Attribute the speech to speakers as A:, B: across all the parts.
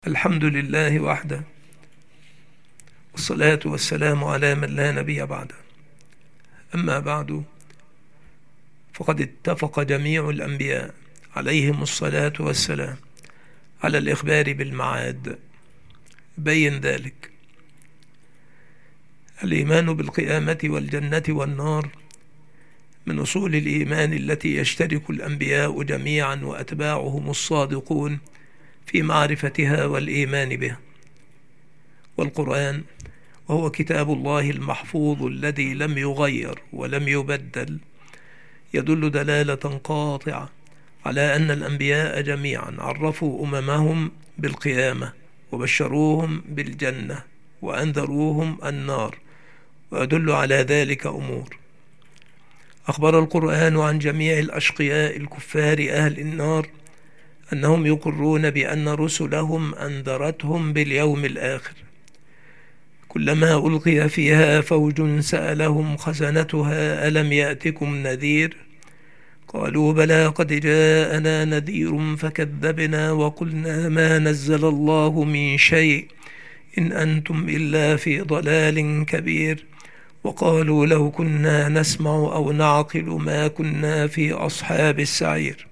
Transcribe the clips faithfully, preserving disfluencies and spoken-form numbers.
A: الحمد لله وحده، والصلاة والسلام على من لا نبي بعده. أما بعد، فقد اتفق جميع الأنبياء عليهم الصلاة والسلام على الإخبار بالمعاد. بين ذلك الإيمان بالقيامة والجنة والنار من أصول الإيمان التي يشترك الأنبياء جميعا وأتباعهم الصادقون في معرفتها والإيمان بها. والقرآن وهو كتاب الله المحفوظ الذي لم يغير ولم يبدل يدل دلالة قاطعة على أن الأنبياء جميعا عرفوا أممهم بالقيامة وبشروهم بالجنة وأنذروهم النار، ويدل على ذلك أمور. أخبر القرآن عن جميع الأشقياء الكفار أهل النار أنهم يقرون بأن رسلهم أنذرتهم باليوم الآخر. كلما ألقي فيها فوج سألهم خزنتها ألم يأتكم نذير؟ قالوا بلى قد جاءنا نذير فكذبنا وقلنا ما نزل الله من شيء إن أنتم إلا في ضلال كبير. وقالوا لو كنا نسمع أو نعقل ما كنا في أصحاب السعير.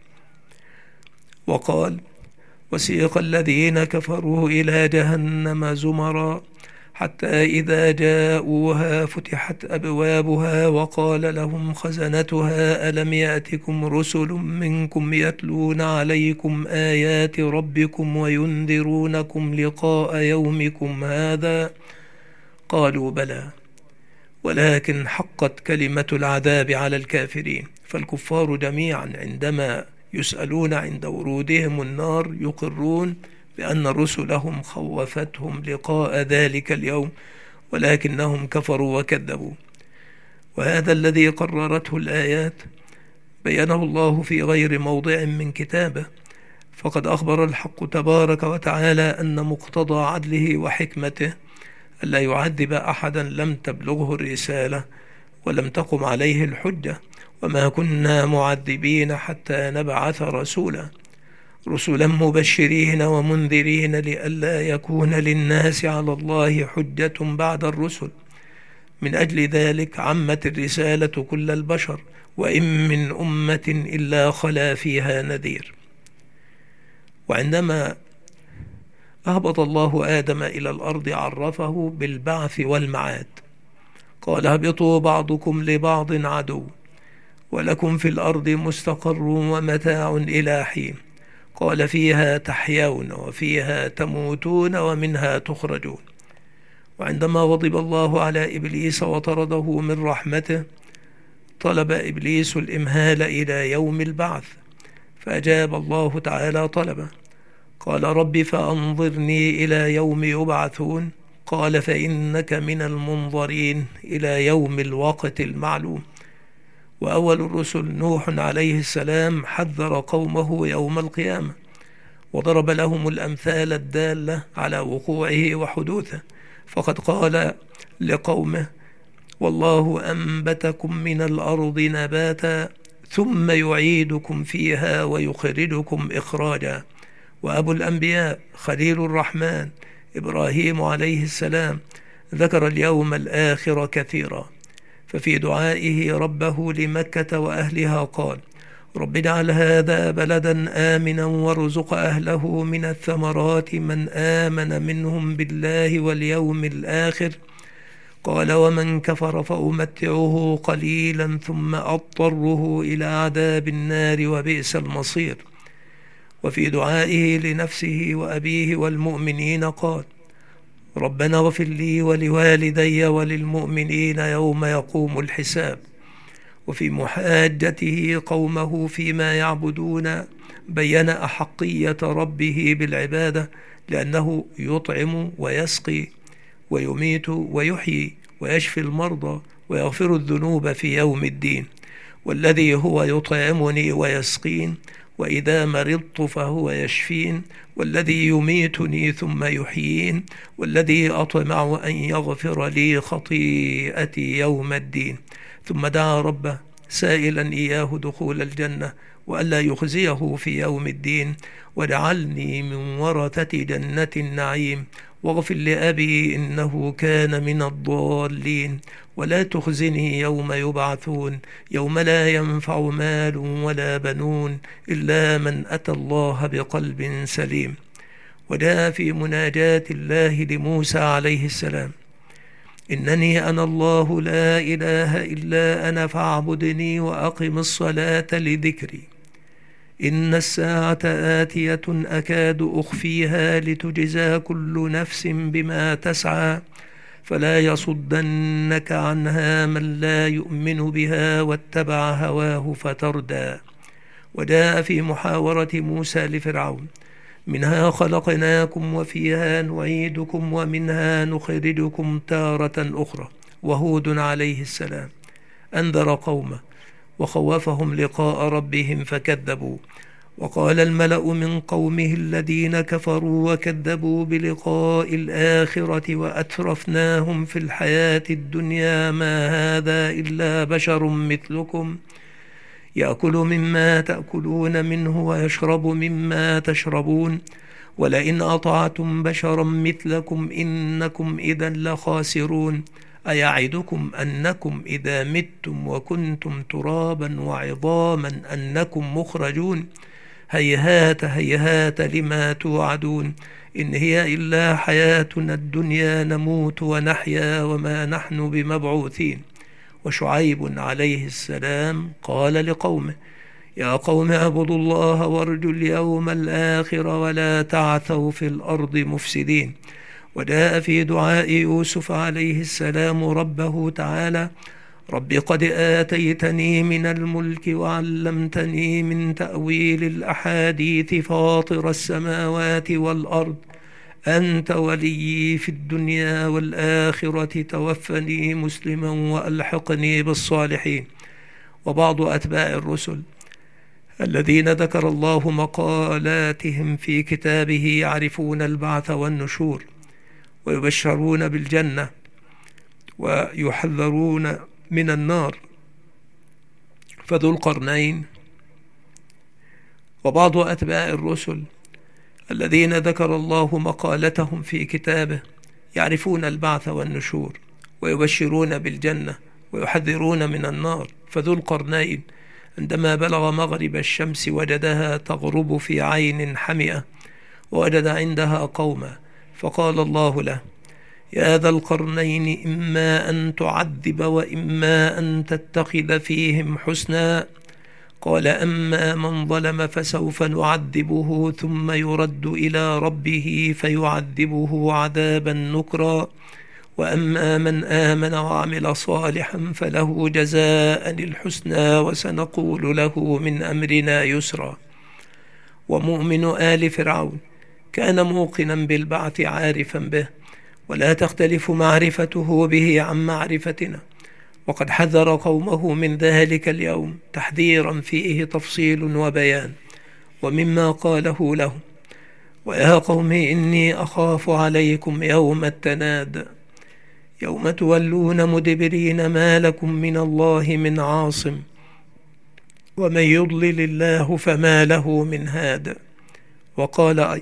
A: وقال وسيق الذين كفروا إلى جهنم زمرا حتى إذا جاءوها فتحت أبوابها وقال لهم خزنتها ألم يأتكم رسل منكم يتلون عليكم آيات ربكم وينذرونكم لقاء يومكم هذا؟ قالوا بلى ولكن حقت كلمة العذاب على الكافرين. فالكفار جميعا عندما يسألون عند ورودهم النار يقرون بأن رسلهم خوفتهم لقاء ذلك اليوم، ولكنهم كفروا وكذبوا. وهذا الذي قررته الآيات بينه الله في غير موضع من كتابه، فقد أخبر الحق تبارك وتعالى أن مقتضى عدله وحكمته ألا يعذب أحدا لم تبلغه الرسالة ولم تقم عليه الحجة، وما كنا معذبين حتى نبعث رسولا رسلا مبشرين ومنذرين لئلا يكون للناس على الله حجة بعد الرسل. من أجل ذلك عمت الرسالة كل البشر، وإن من أمة إلا خلا فيها نذير. وعندما أهبط الله آدم إلى الأرض عرفه بالبعث والمعاد. قال اهبطوا بعضكم لبعض عدو ولكم في الأرض مستقر ومتاع إلى حين. قال فيها تحيون وفيها تموتون ومنها تخرجون. وعندما غضب الله على إبليس وطرده من رحمته طلب إبليس الإمهال إلى يوم البعث، فأجاب الله تعالى طلبه. قال رب فأنظرني إلى يوم يبعثون. قال فإنك من المنظرين إلى يوم الوقت المعلوم. وأول الرسل نوح عليه السلام حذر قومه يوم القيامة وضرب لهم الأمثال الدالة على وقوعه وحدوثه، فقد قال لقومه والله أنبتكم من الأرض نباتا ثم يعيدكم فيها ويخرجكم إخراجا. وأبو الأنبياء خليل الرحمن إبراهيم عليه السلام ذكر اليوم الآخر كثيرا، ففي دعائه ربه لمكة وأهلها قال رب اجعل هذا بلدا آمنا وارزق أهله من الثمرات من آمن منهم بالله واليوم الآخر. قال ومن كفر فأمتعه قليلا ثم أضطره إلى عذاب النار وبئس المصير. وفي دعائه لنفسه وأبيه والمؤمنين قال ربنا اغفر لي ولوالدي وللمؤمنين يوم يقوم الحساب. وفي محاجته قومه فيما يعبدون بين أحقية ربه بالعبادة، لأنه يطعم ويسقي ويميت ويحيي ويشفي المرضى ويغفر الذنوب في يوم الدين، والذي هو يطعمني ويسقين وإذا مرضت فهو يشفين، والذي يميتني ثم يحيين، والذي أطمع أن يغفر لي خطيئتي يوم الدين. ثم دعا ربه سائلا إياه دخول الجنة وألا يخزيه في يوم الدين، واجعلني من ورثة جنة النعيم، واغفر لأبي إنه كان من الضالين، ولا تخزني يوم يبعثون، يوم لا ينفع مال ولا بنون إلا من أتى الله بقلب سليم. وجاء في مناجاة الله لموسى عليه السلام: إنني أنا الله لا إله إلا أنا فاعبدني وأقم الصلاة لذكري، إن الساعة آتية أكاد أخفيها لتجزى كل نفس بما تسعى، فلا يصدنك عنها من لا يؤمن بها واتبع هواه فتردى. وجاء في محاورة موسى لفرعون: منها خلقناكم وفيها نعيدكم ومنها نخرجكم تارة أخرى. وهود عليه السلام أنذر قومه وخوفهم لقاء ربهم فكذبوا، وقال الملأ من قومه الذين كفروا وكذبوا بلقاء الآخرة وأترفناهم في الحياة الدنيا ما هذا إلا بشر مثلكم يأكل مما تأكلون منه ويشرب مما تشربون، ولئن أطعتم بشرا مثلكم إنكم إذا لخاسرون. أيعدكم أنكم إذا متم وكنتم ترابا وعظاما أنكم مخرجون؟ هيهات هيهات لما توعدون، إن هي إلا حياتنا الدنيا نموت ونحيا وما نحن بمبعوثين. وشعيب عليه السلام قال لقومه: يا قوم اعبدوا الله وارجوا اليوم الآخر ولا تعثوا في الأرض مفسدين. وجاء في دعاء يوسف عليه السلام ربه تعالى: رب قد آتيتني من الملك وعلمتني من تأويل الأحاديث فاطر السماوات والأرض، أنت وليي في الدنيا والآخرة، توفني مسلما وألحقني بالصالحين. وبعض أتباع الرسل الذين ذكر الله مقالاتهم في كتابه يعرفون البعث والنشور، ويبشرون بالجنة ويحذرون من النار. فذو القرنين وبعض أتباع الرسل الذين ذكر الله مقالتهم في كتابه يعرفون البعث والنشور، ويبشرون بالجنة ويحذرون من النار. فذو القرنين عندما بلغ مغرب الشمس وجدها تغرب في عين حمئة، ووجد عندها قوما، فقال الله له: يا ذا القرنين إما أن تعذب وإما أن تتخذ فيهم حسنا. قال: أما من ظلم فسوف نعذبه ثم يرد إلى ربه فيعذبه عذابا نكرا، وأما من آمن وعمل صالحا فله جزاء الحسنى وسنقول له من أمرنا يسرا. ومؤمن آل فرعون كان موقنا بالبعث عارفا به، ولا تختلف معرفته به عن معرفتنا، وقد حذر قومه من ذلك اليوم تحذيرا فيه تفصيل وبيان. ومما قاله لهم: ويا قوم إني أخاف عليكم يوم التناد، يوم تولون مدبرين ما لكم من الله من عاصم، ومن يضلل الله فما له من هاد. وقال أيضا: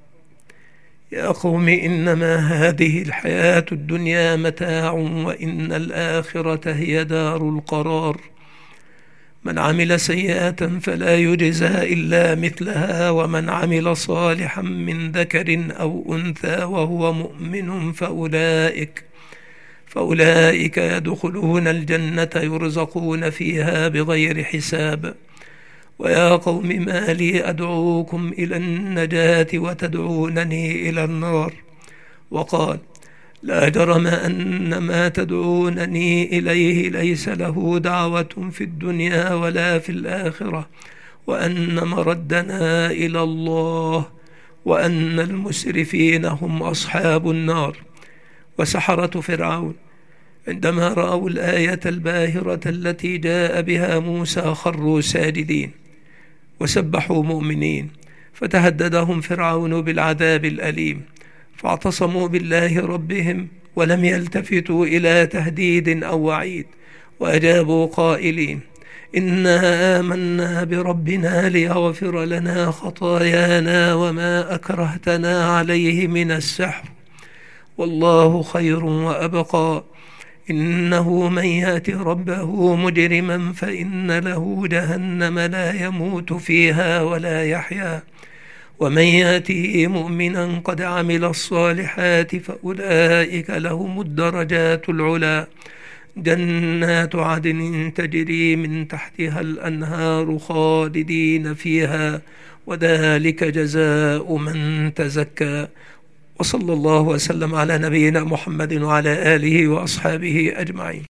A: يا قوم إنما هذه الحياة الدنيا متاع وإن الآخرة هي دار القرار، من عمل سيئة فلا يجزى إلا مثلها، ومن عمل صالحا من ذكر أو أنثى وهو مؤمن فأولئك فأولئك يدخلون الجنة يرزقون فيها بغير حساب. ويا قوم ما لي أدعوكم إلى النجاة وتدعونني إلى النار. وقال: لا جرم أن ما تدعونني إليه ليس له دعوة في الدنيا ولا في الآخرة، وأن مردنا إلى الله، وأن المسرفين هم أصحاب النار. وسحرة فرعون عندما رأوا الآية الباهرة التي جاء بها موسى خروا ساجدين وسبحوا مؤمنين، فتهددهم فرعون بالعذاب الأليم، فاعتصموا بالله ربهم ولم يلتفتوا إلى تهديد أو وعيد، وأجابوا قائلين: إنا آمنا بربنا ليغفر لنا خطايانا وما أكرهتنا عليه من السحر والله خير وأبقى. إنه من يأت ربه مجرما فإن له جهنم لا يموت فيها ولا يحيا ومن يأته مؤمنا قد عمل الصالحات فأولئك لهم الدرجات العلى جنات عدن تجري من تحتها الأنهار خالدين فيها وذلك جزاء من تزكى. وصلى الله وسلم على نبينا محمد وعلى آله وأصحابه أجمعين.